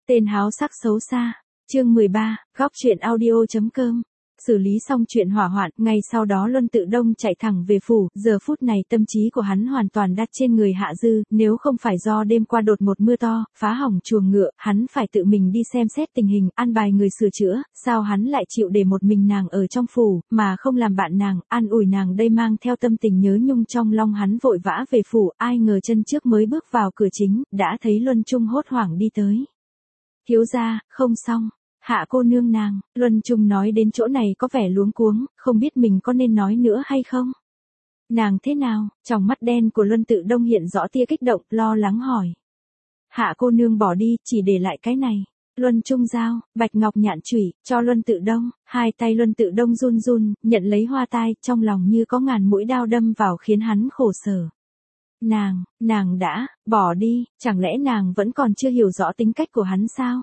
Tên háo sắc xấu xa. Chương 13, góc truyện audio.com. Xử lý xong chuyện hỏa hoạn, ngay sau đó Luân Tự Đông chạy thẳng về phủ, giờ phút này tâm trí của hắn hoàn toàn đặt trên người Hạ Dư, nếu không phải do đêm qua đột một mưa to, phá hỏng chuồng ngựa, hắn phải tự mình đi xem xét tình hình, an bài người sửa chữa, sao hắn lại chịu để một mình nàng ở trong phủ, mà không làm bạn nàng, an ủi nàng đây mang theo tâm tình nhớ nhung trong lòng hắn vội vã về phủ, ai ngờ chân trước mới bước vào cửa chính, đã thấy Luân Trung hốt hoảng đi tới. Thiếu gia, không xong. Hạ cô nương nàng, Luân Trung nói đến chỗ này có vẻ luống cuống, không biết mình có nên nói nữa hay không. Nàng thế nào, trong mắt đen của Luân Tự Đông hiện rõ tia kích động, lo lắng hỏi. Hạ cô nương bỏ đi, chỉ để lại cái này. Luân Trung giao, bạch ngọc nhạn chủy, cho Luân Tự Đông, hai tay Luân Tự Đông run run, nhận lấy hoa tai, trong lòng như có ngàn mũi đao đâm vào khiến hắn khổ sở. Nàng đã, bỏ đi, chẳng lẽ nàng vẫn còn chưa hiểu rõ tính cách của hắn sao?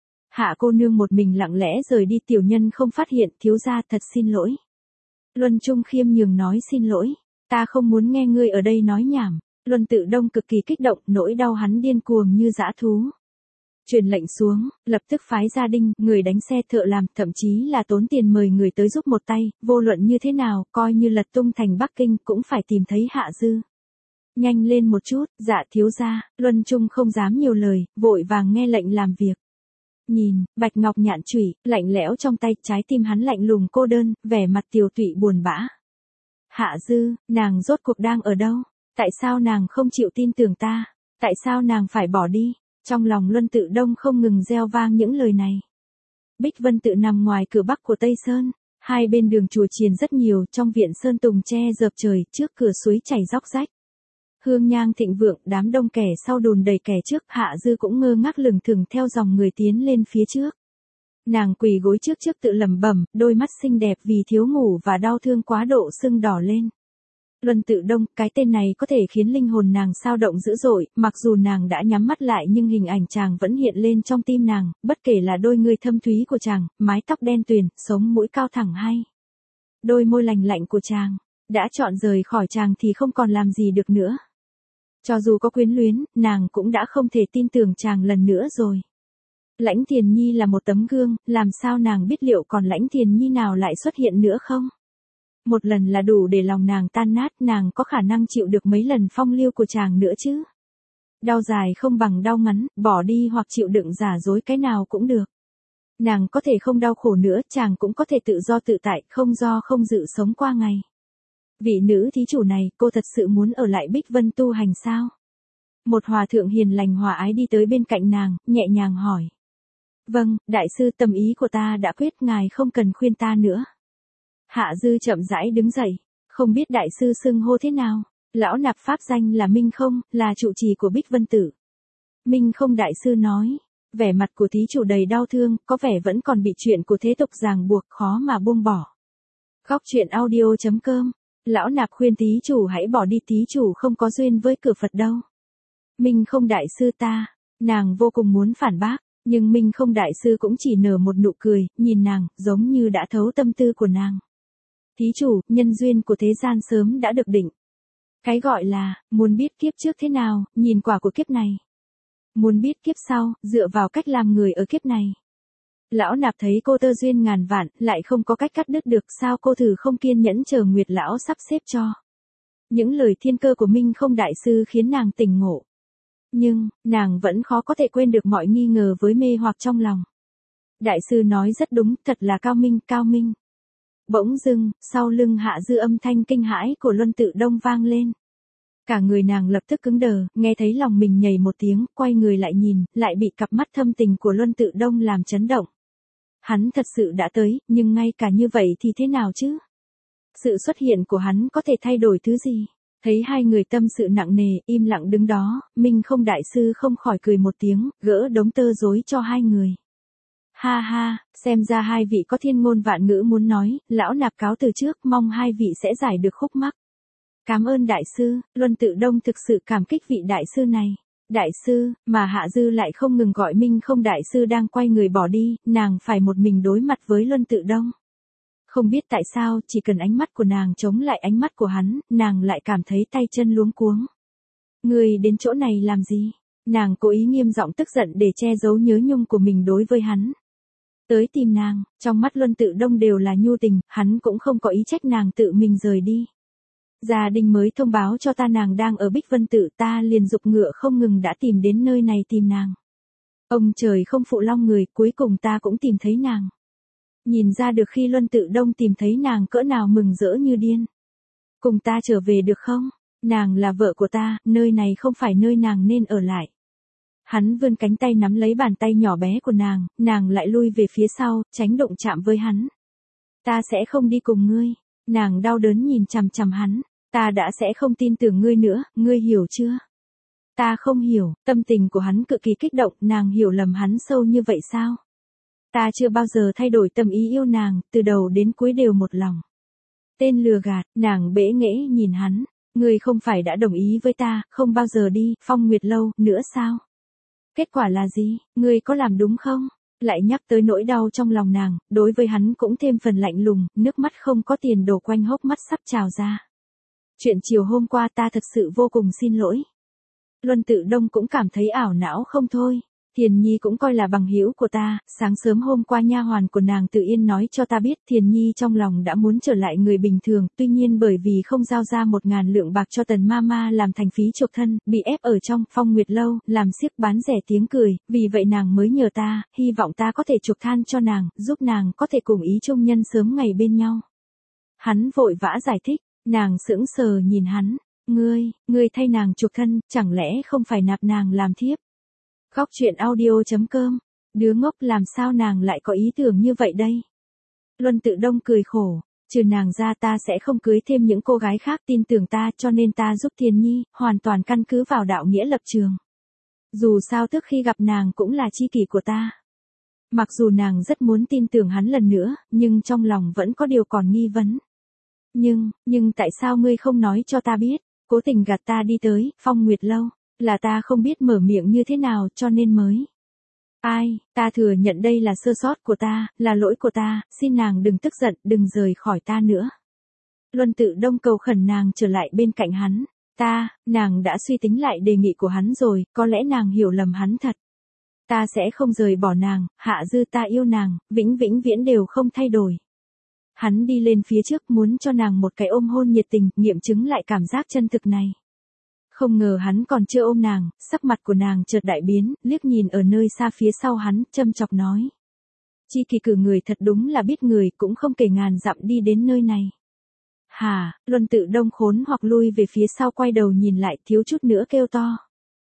Hạ cô nương một mình lặng lẽ rời đi, tiểu nhân không phát hiện, thiếu gia thật xin lỗi. Luân Trung khiêm nhường nói xin lỗi, ta không muốn nghe ngươi ở đây nói nhảm. Luân Tự Đông cực kỳ kích động, nỗi đau hắn điên cuồng như dã thú. Truyền lệnh xuống, lập tức phái gia đình, người đánh xe thợ làm, thậm chí là tốn tiền mời người tới giúp một tay, vô luận như thế nào, coi như lật tung thành Bắc Kinh cũng phải tìm thấy Hạ Dư. Nhanh lên một chút, dạ thiếu gia. Luân Trung không dám nhiều lời, vội vàng nghe lệnh làm việc. Nhìn, bạch ngọc nhạn chủy, lạnh lẽo trong tay, trái tim hắn lạnh lùng cô đơn, vẻ mặt tiều tụy buồn bã. Hạ Dư, nàng rốt cuộc đang ở đâu? Tại sao nàng không chịu tin tưởng ta? Tại sao nàng phải bỏ đi? Trong lòng Luân Tự Đông không ngừng reo vang những lời này. Bích Vân Tự nằm ngoài cửa bắc của Tây Sơn, hai bên đường chùa chiền rất nhiều, trong viện sơn tùng che dợp trời, trước cửa suối chảy róc rách. Hương nhang thịnh vượng, đám đông kẻ sau đùn đầy kẻ trước, Hạ Dư cũng ngơ ngác lừng thừng theo dòng người tiến lên phía trước. Nàng quỳ gối trước tự lẩm bẩm, đôi mắt xinh đẹp vì thiếu ngủ và đau thương quá độ sưng đỏ lên. Luân Tự Đông, cái tên này có thể khiến linh hồn nàng xao động dữ dội, mặc dù nàng đã nhắm mắt lại nhưng hình ảnh chàng vẫn hiện lên trong tim nàng, bất kể là đôi người thâm thúy của chàng, mái tóc đen tuyền, sống mũi cao thẳng hay đôi môi lành lạnh của chàng, đã chọn rời khỏi chàng thì không còn làm gì được nữa. Cho dù có quyến luyến, nàng cũng đã không thể tin tưởng chàng lần nữa rồi. Lãnh Thiền Nhi là một tấm gương, làm sao nàng biết liệu còn Lãnh Thiền Nhi nào lại xuất hiện nữa không? Một lần là đủ để lòng nàng tan nát, nàng có khả năng chịu được mấy lần phong lưu của chàng nữa chứ? Đau dài không bằng đau ngắn, bỏ đi hoặc chịu đựng giả dối cái nào cũng được. Nàng có thể không đau khổ nữa, chàng cũng có thể tự do tự tại, không do không dự sống qua ngày. Vị nữ thí chủ này, cô thật sự muốn ở lại Bích Vân tu hành sao? Một hòa thượng hiền lành hòa ái đi tới bên cạnh nàng, nhẹ nhàng hỏi. Vâng, đại sư, tâm ý của ta đã quyết, ngài không cần khuyên ta nữa. Hạ Dư chậm rãi đứng dậy, không biết đại sư xưng hô thế nào? Lão nạp pháp danh là Minh Không, là trụ trì của Bích Vân Tử. Minh Không đại sư nói, vẻ mặt của thí chủ đầy đau thương, có vẻ vẫn còn bị chuyện của thế tục ràng buộc, khó mà buông bỏ. Góc truyện audio.com. Lão nạp khuyên thí chủ hãy bỏ đi, thí chủ không có duyên với cửa Phật đâu. Minh Không đại sư ta, nàng vô cùng muốn phản bác, nhưng Minh Không đại sư cũng chỉ nở một nụ cười, nhìn nàng, giống như đã thấu tâm tư của nàng. Thí chủ, nhân duyên của thế gian sớm đã được định. Cái gọi là, muốn biết kiếp trước thế nào, nhìn quả của kiếp này. Muốn biết kiếp sau, dựa vào cách làm người ở kiếp này. Lão nạp thấy cô tơ duyên ngàn vạn, lại không có cách cắt đứt được, sao cô thử không kiên nhẫn chờ Nguyệt lão sắp xếp cho. Những lời thiên cơ của Minh Không đại sư khiến nàng tỉnh ngộ. Nhưng, nàng vẫn khó có thể quên được mọi nghi ngờ với mê hoặc trong lòng. Đại sư nói rất đúng, thật là cao minh, cao minh. Bỗng dưng, sau lưng Hạ Dư âm thanh kinh hãi của Luân Tự Đông vang lên. Cả người nàng lập tức cứng đờ, nghe thấy lòng mình nhảy một tiếng, quay người lại nhìn, lại bị cặp mắt thâm tình của Luân Tự Đông làm chấn động. Hắn thật sự đã tới, nhưng ngay cả như vậy thì thế nào chứ? Sự xuất hiện của hắn có thể thay đổi thứ gì? Thấy hai người tâm sự nặng nề, im lặng đứng đó, Minh Không đại sư không khỏi cười một tiếng, gỡ đống tơ rối cho hai người. Ha ha, xem ra hai vị có thiên ngôn vạn ngữ muốn nói, lão nạp cáo từ trước, mong hai vị sẽ giải được khúc mắc. Cảm ơn đại sư, Luân Tự Đông thực sự cảm kích vị đại sư này. Đại sư, mà Hạ Dư lại không ngừng gọi Minh Không đại sư đang quay người bỏ đi, nàng phải một mình đối mặt với Luân Tự Đông. Không biết tại sao, chỉ cần ánh mắt của nàng chống lại ánh mắt của hắn, nàng lại cảm thấy tay chân luống cuống. Người đến chỗ này làm gì? Nàng cố ý nghiêm giọng tức giận để che giấu nhớ nhung của mình đối với hắn. Tới tìm nàng, trong mắt Luân Tự Đông đều là nhu tình, hắn cũng không có ý trách nàng tự mình rời đi. Gia đình mới thông báo cho ta nàng đang ở Bích Vân Tự, ta liền giục ngựa không ngừng đã tìm đến nơi này tìm nàng. Ông trời không phụ long người, cuối cùng ta cũng tìm thấy nàng. Nhìn ra được khi Luân Tự Đông tìm thấy nàng cỡ nào mừng rỡ như điên. Cùng ta trở về được không? Nàng là vợ của ta, nơi này không phải nơi nàng nên ở lại. Hắn vươn cánh tay nắm lấy bàn tay nhỏ bé của nàng lại lui về phía sau, tránh đụng chạm với hắn. Ta sẽ không đi cùng ngươi. Nàng đau đớn nhìn chằm chằm hắn. Ta đã sẽ không tin tưởng ngươi nữa, ngươi hiểu chưa? Ta không hiểu, tâm tình của hắn cực kỳ kích động, nàng hiểu lầm hắn sâu như vậy sao? Ta chưa bao giờ thay đổi tâm ý yêu nàng, từ đầu đến cuối đều một lòng. Tên lừa gạt, nàng bẽ nghễ nhìn hắn. Ngươi không phải đã đồng ý với ta, không bao giờ đi, Phong Nguyệt Lâu, nữa sao? Kết quả là gì, ngươi có làm đúng không? Lại nhắc tới nỗi đau trong lòng nàng, đối với hắn cũng thêm phần lạnh lùng, nước mắt không có tiền đổ quanh hốc mắt sắp trào ra. Chuyện chiều hôm qua ta thật sự vô cùng xin lỗi. Luân Tự Đông cũng cảm thấy ảo não không thôi. Thiền Nhi cũng coi là bằng hữu của ta, sáng sớm hôm qua nha hoàn của nàng Tự Yên nói cho ta biết Thiền Nhi trong lòng đã muốn trở lại người bình thường, tuy nhiên bởi vì không giao ra 1.000 lượng bạc cho Tần Mama làm thành phí chuộc thân, bị ép ở trong Phong Nguyệt Lâu, làm xiếc bán rẻ tiếng cười, vì vậy nàng mới nhờ ta, hy vọng ta có thể chuộc than cho nàng, giúp nàng có thể cùng ý chung nhân sớm ngày bên nhau. Hắn vội vã giải thích, nàng sững sờ nhìn hắn, ngươi thay nàng chuộc thân, chẳng lẽ không phải nạp nàng làm thiếp? Góc truyện audio.com, đứa ngốc làm sao nàng lại có ý tưởng như vậy đây? Luân Tự Đông cười khổ, trừ nàng ra ta sẽ không cưới thêm những cô gái khác, tin tưởng ta, cho nên ta giúp Thiền Nhi, hoàn toàn căn cứ vào đạo nghĩa lập trường. Dù sao trước khi gặp nàng cũng là tri kỷ của ta. Mặc dù nàng rất muốn tin tưởng hắn lần nữa, nhưng trong lòng vẫn có điều còn nghi vấn. Nhưng tại sao ngươi không nói cho ta biết, cố tình gạt ta đi tới Phong Nguyệt Lâu? Là ta không biết mở miệng như thế nào cho nên mới. Ta thừa nhận đây là sơ sót của ta, là lỗi của ta, xin nàng đừng tức giận, đừng rời khỏi ta nữa. Luân Tự Đông cầu khẩn nàng trở lại bên cạnh hắn. Nàng đã suy tính lại đề nghị của hắn rồi, có lẽ nàng hiểu lầm hắn thật. Ta sẽ không rời bỏ nàng, Hạ Dư, ta yêu nàng, vĩnh viễn đều không thay đổi. Hắn đi lên phía trước muốn cho nàng một cái ôm hôn nhiệt tình, nghiệm chứng lại cảm giác chân thực này. Không ngờ hắn còn chưa ôm nàng, sắc mặt của nàng chợt đại biến, liếc nhìn ở nơi xa phía sau hắn, châm chọc nói. Chi kỳ cử người thật đúng là biết người, cũng không kể ngàn dặm đi đến nơi này. Luân Tự Đông khốn hoặc lui về phía sau, quay đầu nhìn lại, thiếu chút nữa kêu to.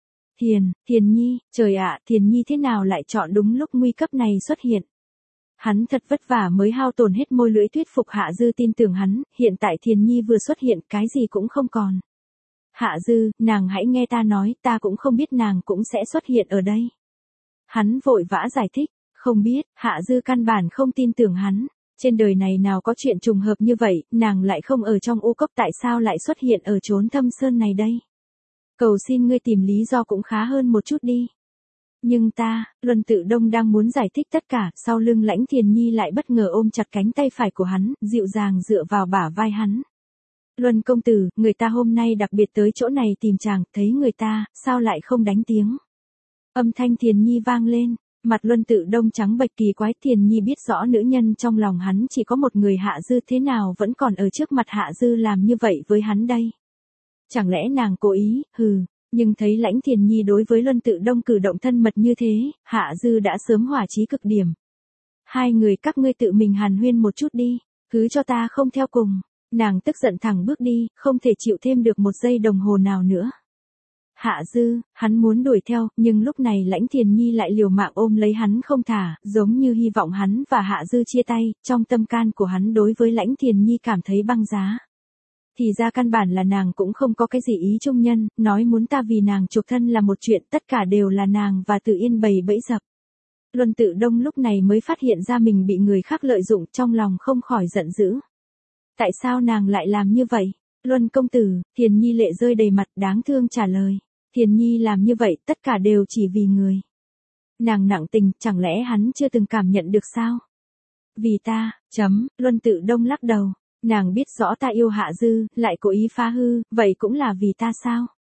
Thiền Nhi, trời ạ, Thiền Nhi thế nào lại chọn đúng lúc nguy cấp này xuất hiện? Hắn thật vất vả mới hao tổn hết môi lưỡi thuyết phục Hạ Dư tin tưởng hắn, hiện tại Thiền Nhi vừa xuất hiện, cái gì cũng không còn. Hạ Dư, nàng hãy nghe ta nói, ta cũng không biết nàng cũng sẽ xuất hiện ở đây. Hắn vội vã giải thích, không biết, Hạ Dư căn bản không tin tưởng hắn. Trên đời này nào có chuyện trùng hợp như vậy, nàng lại không ở trong U Cốc, tại sao lại xuất hiện ở chốn thâm sơn này đây? Cầu xin ngươi tìm lý do cũng khá hơn một chút đi. Nhưng Luân Tự Đông đang muốn giải thích tất cả, sau lưng Lãnh Thiền Nhi lại bất ngờ ôm chặt cánh tay phải của hắn, dịu dàng dựa vào bả vai hắn. Luân công tử, người ta hôm nay đặc biệt tới chỗ này tìm chàng, thấy người ta, sao lại không đánh tiếng? Âm thanh Thiền Nhi vang lên, mặt Luân Tự Đông trắng bệch kỳ quái. Thiền Nhi biết rõ nữ nhân trong lòng hắn chỉ có một người, Hạ Dư, thế nào vẫn còn ở trước mặt Hạ Dư làm như vậy với hắn đây? Chẳng lẽ nàng cố ý, nhưng thấy Lãnh Thiền Nhi đối với Luân Tự Đông cử động thân mật như thế, Hạ Dư đã sớm hỏa chí cực điểm. Hai người các ngươi tự mình hàn huyên một chút đi, cứ cho ta không theo cùng. Nàng tức giận thẳng bước đi, không thể chịu thêm được một giây đồng hồ nào nữa. Hạ Dư, hắn muốn đuổi theo, nhưng lúc này Lãnh Thiền Nhi lại liều mạng ôm lấy hắn không thả, giống như hy vọng hắn và Hạ Dư chia tay. Trong tâm can của hắn đối với Lãnh Thiền Nhi cảm thấy băng giá. Thì ra căn bản là nàng cũng không có cái gì ý chung nhân, nói muốn ta vì nàng chuộc thân là một chuyện, tất cả đều là nàng và Tự Yên bày bẫy dập. Luân Tự Đông lúc này mới phát hiện ra mình bị người khác lợi dụng, trong lòng không khỏi giận dữ. Tại sao nàng lại làm như vậy? Luân công tử, Thiền Nhi lệ rơi đầy mặt, đáng thương trả lời. Thiền Nhi làm như vậy, tất cả đều chỉ vì người. Nàng nặng tình, chẳng lẽ hắn chưa từng cảm nhận được sao? Vì ta, Luân Tự Đông lắc đầu. Nàng biết rõ ta yêu Hạ Dư, lại cố ý phá hư, vậy cũng là vì ta sao?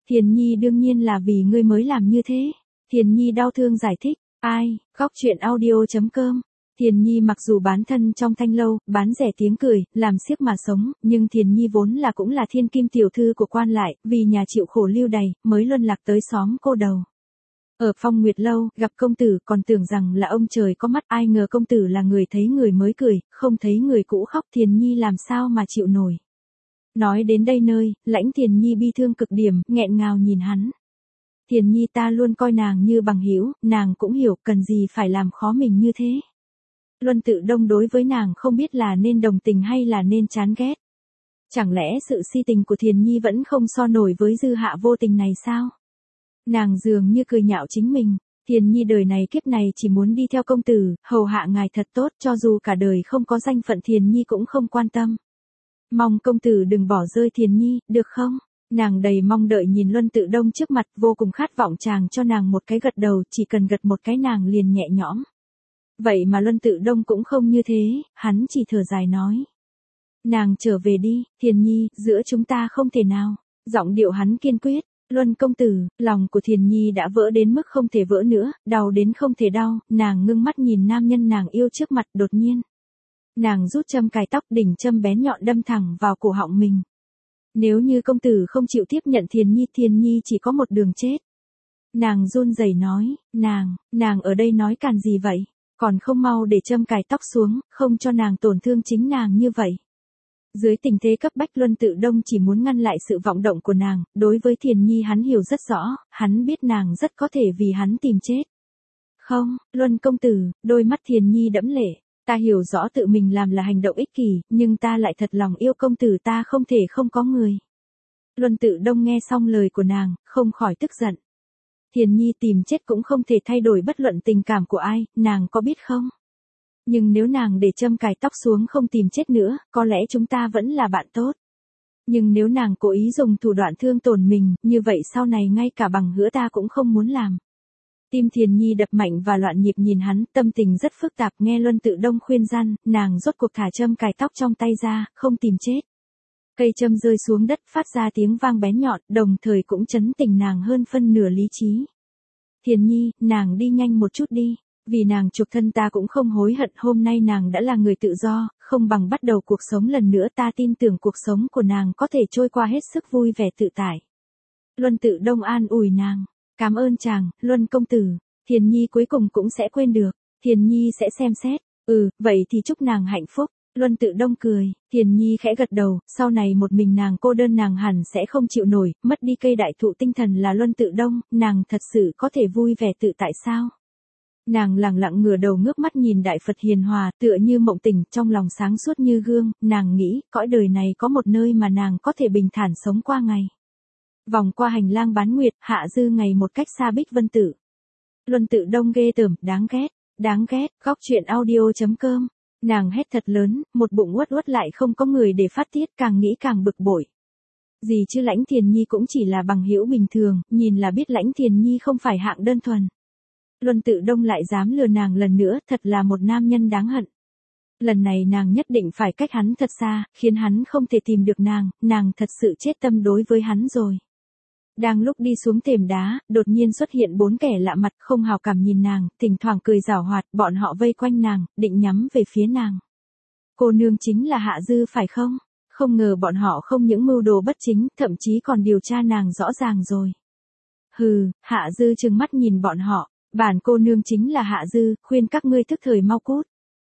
Thiền Nhi đương nhiên là vì ngươi mới làm như thế. Thiền Nhi đau thương giải thích. Ai, góc chuyện audio.com. Thiền Nhi mặc dù bán thân trong thanh lâu, bán rẻ tiếng cười, làm xiếc mà sống, nhưng Thiền Nhi vốn là cũng là thiên kim tiểu thư của quan lại, vì nhà chịu khổ lưu đày, mới luân lạc tới xóm cô đầu. Ở Phong Nguyệt Lâu, gặp công tử còn tưởng rằng là ông trời có mắt, ai ngờ công tử là người thấy người mới cười, không thấy người cũ khóc. Thiền Nhi làm sao mà chịu nổi. Nói đến đây nơi, Lãnh Thiền Nhi bi thương cực điểm, nghẹn ngào nhìn hắn. Thiền Nhi ta luôn coi nàng như bằng hữu, nàng cũng hiểu cần gì phải làm khó mình như thế. Luân Tự Đông đối với nàng không biết là nên đồng tình hay là nên chán ghét. Chẳng lẽ sự si tình của Thiền Nhi vẫn không so nổi với dư hạ vô tình này sao? Nàng dường như cười nhạo chính mình. Thiền Nhi đời này kiếp này chỉ muốn đi theo công tử, hầu hạ ngài thật tốt, cho dù cả đời không có danh phận Thiền Nhi cũng không quan tâm. Mong công tử đừng bỏ rơi Thiền Nhi, được không? Nàng đầy mong đợi nhìn Luân Tự Đông trước mặt, vô cùng khát vọng chàng cho nàng một cái gật đầu, chỉ cần gật một cái nàng liền nhẹ nhõm. Vậy mà Luân Tự Đông cũng không như thế, hắn chỉ thở dài nói. Nàng trở về đi, Thiền Nhi, giữa chúng ta không thể nào. Giọng điệu hắn kiên quyết. Luân công tử, lòng của Thiền Nhi đã vỡ đến mức không thể vỡ nữa, đau đến không thể đau, nàng ngưng mắt nhìn nam nhân nàng yêu trước mặt đột nhiên. Nàng rút châm cài tóc, đỉnh châm bén nhọn đâm thẳng vào cổ họng mình. Nếu như công tử không chịu tiếp nhận Thiền Nhi chỉ có một đường chết. Nàng run rẩy nói, nàng ở đây nói càn gì vậy, còn không mau để châm cài tóc xuống, không cho nàng tổn thương chính nàng như vậy. Dưới tình thế cấp bách Luân Tự Đông chỉ muốn ngăn lại sự vọng động của nàng, đối với Thiền Nhi hắn hiểu rất rõ, hắn biết nàng rất có thể vì hắn tìm chết. Không, Luân công tử, đôi mắt Thiền Nhi đẫm lệ, ta hiểu rõ tự mình làm là hành động ích kỷ, nhưng ta lại thật lòng yêu công tử, ta không thể không có người. Luân Tự Đông nghe xong lời của nàng, không khỏi tức giận. Thiền Nhi tìm chết cũng không thể thay đổi bất luận tình cảm của ai, nàng có biết không? Nhưng nếu nàng để châm cài tóc xuống không tìm chết nữa, có lẽ chúng ta vẫn là bạn tốt. Nhưng nếu nàng cố ý dùng thủ đoạn thương tổn mình, như vậy sau này ngay cả bằng hữu ta cũng không muốn làm. Tim Thiền Nhi đập mạnh và loạn nhịp nhìn hắn, tâm tình rất phức tạp, nghe Luân Tự Đông khuyên răn, nàng rốt cuộc thả châm cài tóc trong tay ra, không tìm chết. Cây châm rơi xuống đất phát ra tiếng vang bén nhọn, đồng thời cũng chấn tỉnh nàng hơn phân nửa lý trí. Thiền Nhi, nàng đi nhanh một chút đi. Vì nàng chuộc thân ta cũng không hối hận, hôm nay nàng đã là người tự do, không bằng bắt đầu cuộc sống lần nữa, ta tin tưởng cuộc sống của nàng có thể trôi qua hết sức vui vẻ tự tại. Luân Tự Đông an ủi nàng, cảm ơn chàng, Luân công tử, Thiền Nhi cuối cùng cũng sẽ quên được, Thiền Nhi sẽ xem xét, vậy thì chúc nàng hạnh phúc. Luân Tự Đông cười, Thiền Nhi khẽ gật đầu, sau này một mình nàng cô đơn nàng hẳn sẽ không chịu nổi, mất đi cây đại thụ tinh thần là Luân Tự Đông, nàng thật sự có thể vui vẻ tự tại sao? Nàng lẳng lặng ngửa đầu ngước mắt nhìn Đại Phật hiền hòa, tựa như mộng tỉnh, trong lòng sáng suốt như gương, nàng nghĩ, cõi đời này có một nơi mà nàng có thể bình thản sống qua ngày. Vòng qua hành lang bán nguyệt, Hạ Dư ngày một cách xa Bích Vân Tử. Luân Tự Đông ghê tởm, đáng ghét, góc chuyện audio.com. Nàng hét thật lớn, một bụng uất uất lại không có người để phát tiết, càng nghĩ càng bực bội. Gì chứ Lãnh Thiền Nhi cũng chỉ là bằng hữu bình thường, nhìn là biết Lãnh Thiền Nhi không phải hạng đơn thuần. Luân Tự Đông lại dám lừa nàng lần nữa, thật là một nam nhân đáng hận. Lần này nàng nhất định phải cách hắn thật xa, khiến hắn không thể tìm được nàng thật sự chết tâm đối với hắn rồi. Đang lúc đi xuống thềm đá, đột nhiên xuất hiện 4 kẻ lạ mặt không hào cảm nhìn nàng, thỉnh thoảng cười giảo hoạt, bọn họ vây quanh nàng, định nhắm về phía nàng. Cô nương chính là Hạ Dư phải không? Không ngờ bọn họ không những mưu đồ bất chính, thậm chí còn điều tra nàng rõ ràng rồi. Hừ, Hạ Dư trừng mắt nhìn bọn họ. Bản cô nương chính là Hạ Dư, khuyên các ngươi thức thời mau cút.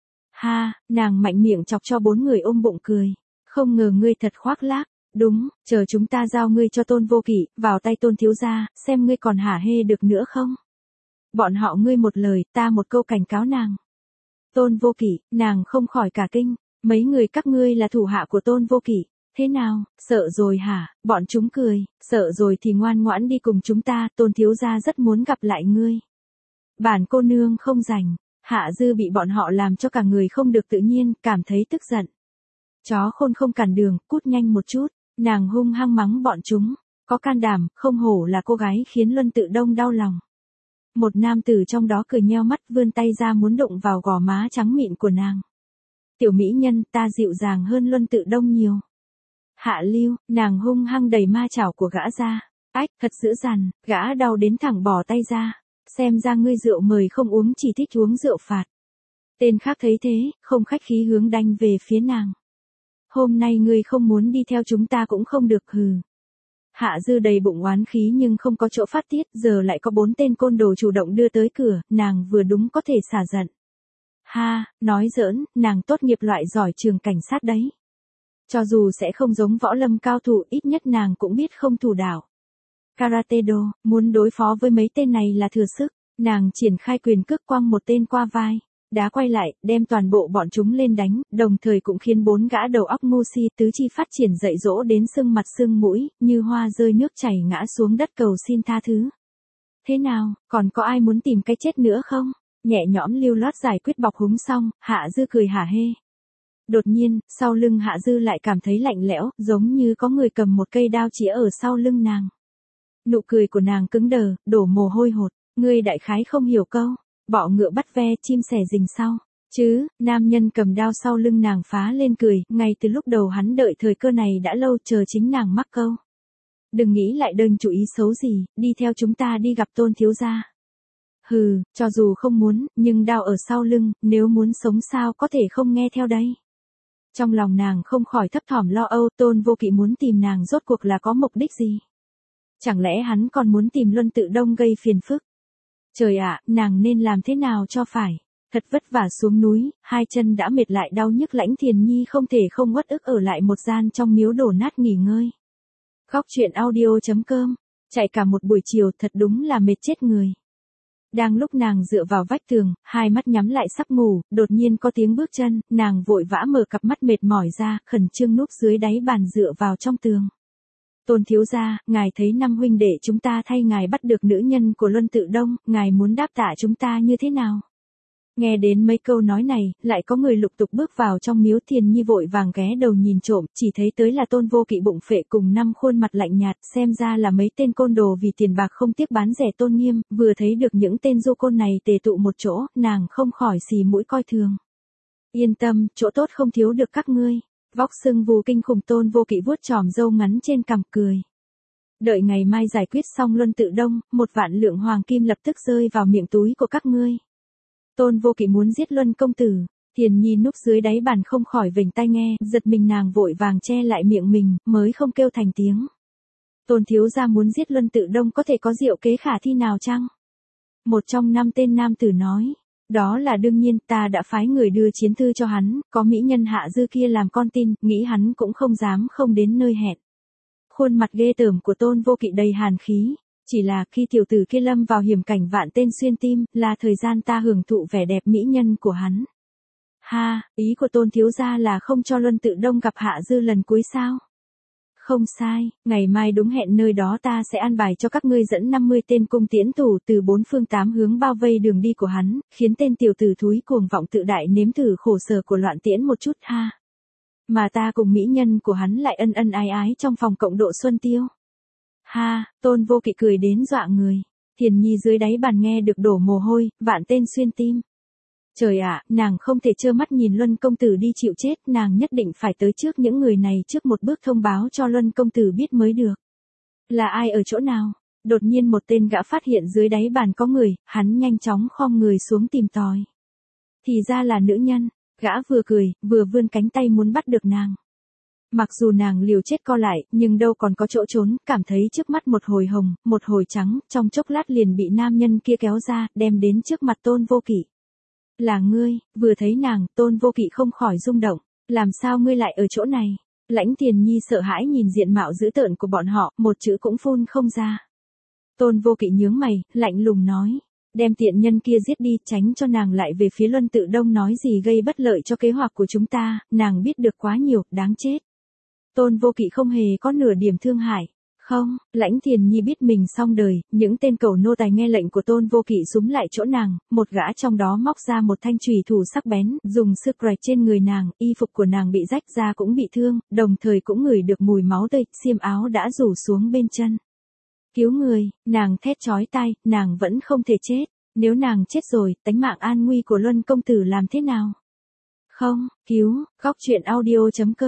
Ha, nàng mạnh miệng chọc cho 4 người ôm bụng cười. Không ngờ ngươi thật khoác lác. Đúng, chờ chúng ta giao ngươi cho Tôn Vô Kỵ, vào tay Tôn thiếu gia, xem ngươi còn hả hê được nữa không. Bọn họ ngươi một lời, ta một câu cảnh cáo nàng. Tôn Vô Kỵ, nàng không khỏi cả kinh, mấy người các ngươi là thủ hạ của Tôn Vô Kỵ. Thế nào, sợ rồi hả? Bọn chúng cười, sợ rồi thì ngoan ngoãn đi cùng chúng ta, Tôn thiếu gia rất muốn gặp lại ngươi. Bản cô nương không rảnh. Hạ Dư bị bọn họ làm cho cả người không được tự nhiên, cảm thấy tức giận. Chó khôn không cản đường, cút nhanh một chút. Nàng hung hăng mắng bọn chúng. Có can đảm, không hổ là cô gái khiến Luân Tự Đông đau lòng. Một nam tử trong đó cười nheo mắt vươn tay ra muốn đụng vào gò má trắng mịn của nàng. Tiểu mỹ nhân, ta dịu dàng hơn Luân Tự Đông nhiều. Hạ Lưu, nàng hung hăng đẩy ma chảo của gã ra. Ách, thật dữ dằn, gã đau đến thẳng bỏ tay ra. Xem ra ngươi rượu mời không uống chỉ thích uống rượu phạt. Tên khác thấy thế, không khách khí hướng đanh về phía nàng. Hôm nay ngươi không muốn đi theo chúng ta cũng không được hừ. Hạ Dư đầy bụng oán khí nhưng không có chỗ phát tiết, giờ lại có 4 tên côn đồ chủ động đưa tới cửa, nàng vừa đúng có thể xả giận. Ha, nói giỡn, nàng tốt nghiệp loại giỏi trường cảnh sát đấy. Cho dù sẽ không giống võ lâm cao thủ, ít nhất nàng cũng biết không thủ đạo. Karate do, muốn đối phó với mấy tên này là thừa sức, nàng triển khai quyền cước quăng một tên qua vai. Đá quay lại, đem toàn bộ bọn chúng lên đánh, đồng thời cũng khiến 4 gã đầu óc ngu si tứ chi phát triển dậy dỗ đến sưng mặt sưng mũi, như hoa rơi nước chảy ngã xuống đất cầu xin tha thứ. Thế nào, còn có ai muốn tìm cái chết nữa không? Nhẹ nhõm lưu loát giải quyết bọc húng xong, Hạ Dư cười hả hê. Đột nhiên, sau lưng Hạ Dư lại cảm thấy lạnh lẽo, giống như có người cầm một cây đao chĩa ở sau lưng nàng. Nụ cười của nàng cứng đờ, đổ mồ hôi hột, ngươi đại khái không hiểu câu. Bọ ngựa bắt ve, chim sẻ rình sau. Chứ, nam nhân cầm đao sau lưng nàng phá lên cười, ngay từ lúc đầu hắn đợi thời cơ này đã lâu, chờ chính nàng mắc câu. Đừng nghĩ lại đơn chủ ý xấu gì, đi theo chúng ta đi gặp Tôn thiếu gia. Hừ, cho dù không muốn, nhưng đao ở sau lưng, nếu muốn sống sao có thể không nghe theo đây. Trong lòng nàng không khỏi thấp thỏm lo âu, Tôn Vô Kỵ muốn tìm nàng rốt cuộc là có mục đích gì? Chẳng lẽ hắn còn muốn tìm Luân Tự Đông gây phiền phức? Trời ạ, nàng nên làm thế nào cho phải? Thật vất vả xuống núi, hai chân đã mệt lại đau nhức, Lãnh Thiền Nhi không thể không uất ức ở lại một gian trong miếu đổ nát nghỉ ngơi. Góc truyện audio.com, chạy cả một buổi chiều thật đúng là mệt chết người. Đang lúc nàng dựa vào vách tường, hai mắt nhắm lại sắp ngủ, đột nhiên có tiếng bước chân, nàng vội vã mở cặp mắt mệt mỏi ra, khẩn trương núp dưới đáy bàn dựa vào trong tường. Tôn thiếu gia, ngài thấy năm huynh đệ chúng ta thay ngài bắt được nữ nhân của Luân Tự Đông, ngài muốn đáp tạ chúng ta như thế nào? Nghe đến mấy câu nói này, lại có người lục tục bước vào trong miếu. Thiền Nhi vội vàng ghé đầu nhìn trộm, chỉ thấy tới là Tôn Vô Kỵ bụng phệ cùng 5 khuôn mặt lạnh nhạt, xem ra là mấy tên côn đồ vì tiền bạc không tiếc bán rẻ Tôn Nghiêm, vừa thấy được những tên du côn này tề tụ một chỗ, nàng không khỏi xì mũi coi thường. Yên tâm, chỗ tốt không thiếu được các ngươi. Vóc sưng vù kinh khủng Tôn Vô Kỵ vuốt chòm râu ngắn trên cằm cười. Đợi ngày mai giải quyết xong Luân Tự Đông, 1 vạn lượng hoàng kim lập tức rơi vào miệng túi của các ngươi. Tôn Vô Kỵ muốn giết Luân công tử. Thiền Nhi núp dưới đáy bàn không khỏi vểnh tai nghe, giật mình nàng vội vàng che lại miệng mình, mới không kêu thành tiếng. Tôn thiếu gia muốn giết Luân Tự Đông có thể có diệu kế khả thi nào chăng? Một trong 5 tên nam tử nói. Đó là đương nhiên, ta đã phái người đưa chiến thư cho hắn, có mỹ nhân Hạ Dư kia làm con tin, nghĩ hắn cũng không dám không đến nơi hẹn. Khuôn mặt ghê tởm của Tôn Vô Kỵ đầy hàn khí, chỉ là khi tiểu tử kia lâm vào hiểm cảnh vạn tên xuyên tim, là thời gian ta hưởng thụ vẻ đẹp mỹ nhân của hắn. Ha, ý của Tôn thiếu gia là không cho Luân Tự Đông gặp Hạ Dư lần cuối sao? Không sai, ngày mai đúng hẹn nơi đó ta sẽ an bài cho các ngươi dẫn 50 tên cung tiễn thủ từ 4 phương 8 hướng bao vây đường đi của hắn, khiến tên tiểu tử thúi cuồng vọng tự đại nếm thử khổ sở của loạn tiễn một chút ha. Mà ta cùng mỹ nhân của hắn lại ân ân ái ái trong phòng cộng độ xuân tiêu. Ha, Tôn Vô Kỵ cười đến dọa người. Thiền Nhi dưới đáy bàn nghe được đổ mồ hôi, vạn tên xuyên tim. Trời ạ, nàng không thể trơ mắt nhìn Luân công tử đi chịu chết, nàng nhất định phải tới trước những người này trước một bước thông báo cho Luân công tử biết mới được. Là ai ở chỗ nào? Đột nhiên một tên gã phát hiện dưới đáy bàn có người, hắn nhanh chóng khom người xuống tìm tòi. Thì ra là nữ nhân, gã vừa cười, vừa vươn cánh tay muốn bắt được nàng. Mặc dù nàng liều chết co lại, nhưng đâu còn có chỗ trốn, cảm thấy trước mắt một hồi hồng, một hồi trắng, trong chốc lát liền bị nam nhân kia kéo ra, đem đến trước mặt Tôn Vô Kỵ. Là ngươi, vừa thấy nàng, Tôn Vô Kỵ không khỏi rung động, làm sao ngươi lại ở chỗ này? Lãnh Thiền Nhi sợ hãi nhìn diện mạo dữ tợn của bọn họ, một chữ cũng phun không ra. Tôn Vô Kỵ nhướng mày, lạnh lùng nói, đem tiện nhân kia giết đi, tránh cho nàng lại về phía Luân Tự Đông nói gì gây bất lợi cho kế hoạch của chúng ta, nàng biết được quá nhiều, đáng chết. Tôn Vô Kỵ không hề có nửa điểm thương hại. Không, Lãnh Thiền Nhi biết mình xong đời, những tên cầu nô tài nghe lệnh của Tôn Vô Kỵ xúm lại chỗ nàng, một gã trong đó móc ra một thanh chùy thủ sắc bén, dùng sức rạch trên người nàng, y phục của nàng bị rách ra cũng bị thương, đồng thời cũng ngửi được mùi máu tươi, xiêm áo đã rủ xuống bên chân. Cứu người, nàng thét chói tai, nàng vẫn không thể chết, nếu nàng chết rồi, tánh mạng an nguy của Luân công tử làm thế nào? Không, cứu, góc truyện audio.com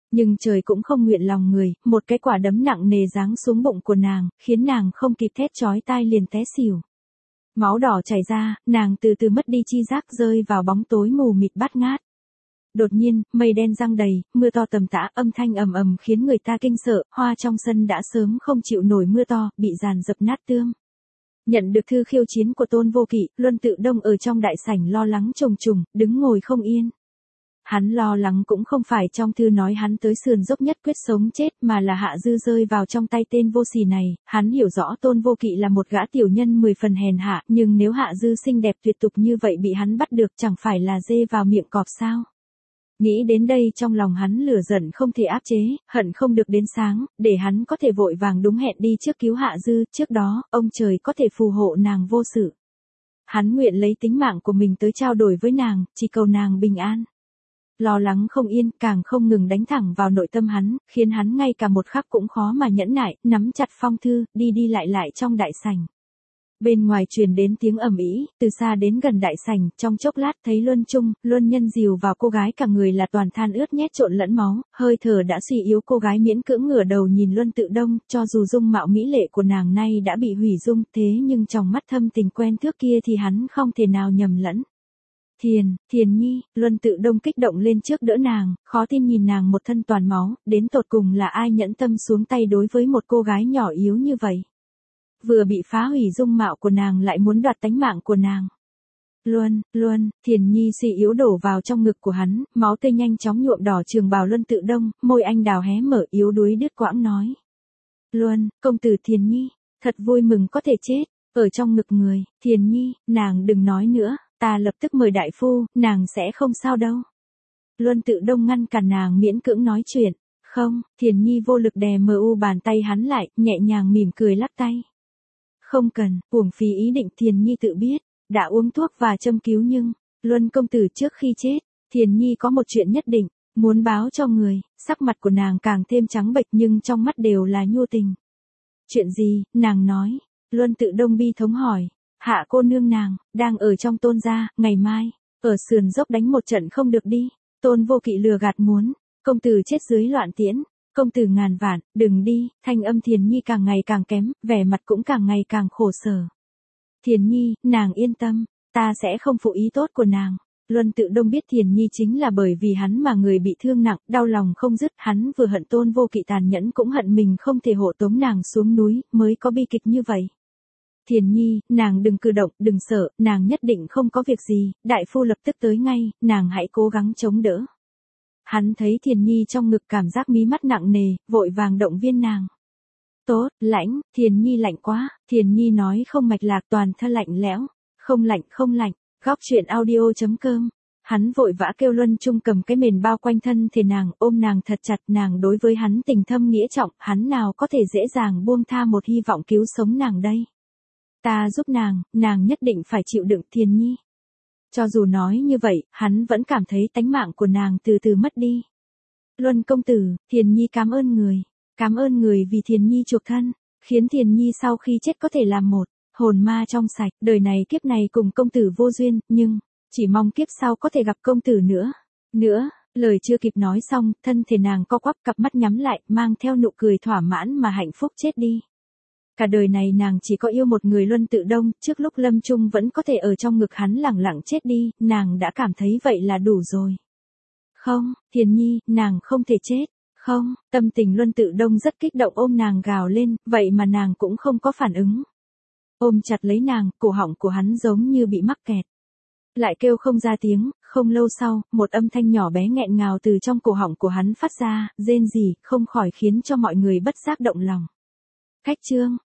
Nhưng trời cũng không nguyện lòng người, một cái quả đấm nặng nề giáng xuống bụng của nàng, khiến nàng không kịp thét chói tai liền té xỉu. Máu đỏ chảy ra, nàng từ từ mất đi chi giác rơi vào bóng tối mù mịt bát ngát. Đột nhiên, mây đen giăng đầy, mưa to tầm tã, âm thanh ầm ầm khiến người ta kinh sợ, hoa trong sân đã sớm không chịu nổi mưa to, bị dàn dập nát tương. Nhận được thư khiêu chiến của Tôn Vô Kỵ, Luân Tự Đông ở trong đại sảnh lo lắng trùng trùng, đứng ngồi không yên. Hắn lo lắng cũng không phải trong thư nói hắn tới sườn dốc nhất quyết sống chết mà là Hạ Dư rơi vào trong tay tên vô sỉ này, hắn hiểu rõ Tôn Vô Kỵ là một gã tiểu nhân 10 phần hèn hạ, nhưng nếu Hạ Dư xinh đẹp tuyệt tục như vậy bị hắn bắt được chẳng phải là dê vào miệng cọp sao. Nghĩ đến đây trong lòng hắn lửa giận không thể áp chế, hận không được đến sáng, để hắn có thể vội vàng đúng hẹn đi trước cứu Hạ Dư, trước đó, ông trời có thể phù hộ nàng vô sự. Hắn nguyện lấy tính mạng của mình tới trao đổi với nàng, chỉ cầu nàng bình an. Lo lắng không yên, càng không ngừng đánh thẳng vào nội tâm hắn, khiến hắn ngay cả một khắc cũng khó mà nhẫn nại, nắm chặt phong thư, đi đi lại trong đại sảnh. Bên ngoài truyền đến tiếng ầm ĩ, từ xa đến gần đại sảnh, trong chốc lát thấy Luân Trung, Luân Nhân dìu vào cô gái cả người là toàn than ướt nhét trộn lẫn máu, hơi thở đã suy yếu, cô gái miễn cưỡng ngửa đầu nhìn Luân Tự Đông, cho dù dung mạo mỹ lệ của nàng nay đã bị hủy dung, thế nhưng trong mắt thâm tình quen thước kia thì hắn không thể nào nhầm lẫn. Thiền Nhi, Luân Tự Đông kích động lên trước đỡ nàng, khó tin nhìn nàng một thân toàn máu, đến tột cùng là ai nhẫn tâm xuống tay đối với một cô gái nhỏ yếu như vậy. Vừa bị phá hủy dung mạo của nàng lại muốn đoạt tánh mạng của nàng. Thiền Nhi suy yếu đổ vào trong ngực của hắn, máu tươi nhanh chóng nhuộm đỏ trường bào Luân Tự Đông, môi anh đào hé mở yếu đuối đứt quãng nói. Công tử Thiền Nhi, thật vui mừng có thể chết, ở trong ngực người, Thiền Nhi, nàng đừng nói nữa, ta lập tức mời đại phu, nàng sẽ không sao đâu. Luân Tự Đông ngăn cản nàng miễn cưỡng nói chuyện, không, Thiền Nhi vô lực đè bàn tay hắn lại, nhẹ nhàng mỉm cười lắc tay. Không cần, uổng phí ý định, Thiền Nhi tự biết, đã uống thuốc và châm cứu nhưng, Luân công tử trước khi chết, Thiền Nhi có một chuyện nhất định, muốn báo cho người, sắc mặt của nàng càng thêm trắng bệch nhưng trong mắt đều là nhu tình. Chuyện gì, nàng nói, Luân Tự Đông bi thống hỏi, Hạ cô nương nàng, đang ở trong Tôn gia, ngày mai, ở sườn dốc đánh một trận không được đi, Tôn Vô Kỵ lừa gạt muốn, công tử chết dưới loạn tiễn. Công tử ngàn vạn, đừng đi, thanh âm Thiền Nhi càng ngày càng kém, vẻ mặt cũng càng ngày càng khổ sở. Thiền Nhi, nàng yên tâm, ta sẽ không phụ ý tốt của nàng. Luân Tự Đông biết Thiền Nhi chính là bởi vì hắn mà người bị thương nặng, đau lòng không dứt, hắn vừa hận Tôn Vô Kỵ tàn nhẫn cũng hận mình không thể hộ tống nàng xuống núi, mới có bi kịch như vậy. Thiền Nhi, nàng đừng cử động, đừng sợ, nàng nhất định không có việc gì, đại phu lập tức tới ngay, nàng hãy cố gắng chống đỡ. Hắn thấy Thiền Nhi trong ngực cảm giác mí mắt nặng nề, vội vàng động viên nàng. Tốt, lãnh, Thiền Nhi lạnh quá, Thiền Nhi nói không mạch lạc toàn thân lạnh lẽo. Không lạnh, góc chuyện audio.com. Hắn vội vã kêu Luân Trung cầm cái mền bao quanh thân thể nàng, ôm nàng thật chặt, nàng đối với hắn tình thâm nghĩa trọng, hắn nào có thể dễ dàng buông tha một hy vọng cứu sống nàng đây. Ta giúp nàng nhất định phải chịu đựng, Thiền Nhi. Cho dù nói như vậy, hắn vẫn cảm thấy tánh mạng của nàng từ từ mất đi. Luân công tử, Thiền Nhi cảm ơn người vì Thiền Nhi chuộc thân, khiến Thiền Nhi sau khi chết có thể làm một hồn ma trong sạch, đời này kiếp này cùng công tử vô duyên, nhưng chỉ mong kiếp sau có thể gặp công tử nữa. Lời chưa kịp nói xong, thân thể nàng co quắp, cặp mắt nhắm lại, mang theo nụ cười thỏa mãn mà hạnh phúc chết đi. Cả đời này nàng chỉ có yêu một người Luân Tự Đông, trước lúc lâm chung vẫn có thể ở trong ngực hắn lẳng lặng chết đi, nàng đã cảm thấy vậy là đủ rồi. Không, Thiền Nhi, nàng không thể chết, không, tâm tình Luân Tự Đông rất kích động ôm nàng gào lên, vậy mà nàng cũng không có phản ứng. Ôm chặt lấy nàng, cổ họng của hắn giống như bị mắc kẹt. Lại kêu không ra tiếng, không lâu sau, một âm thanh nhỏ bé nghẹn ngào từ trong cổ họng của hắn phát ra, rên rỉ, không khỏi khiến cho mọi người bất giác động lòng. Khách chương.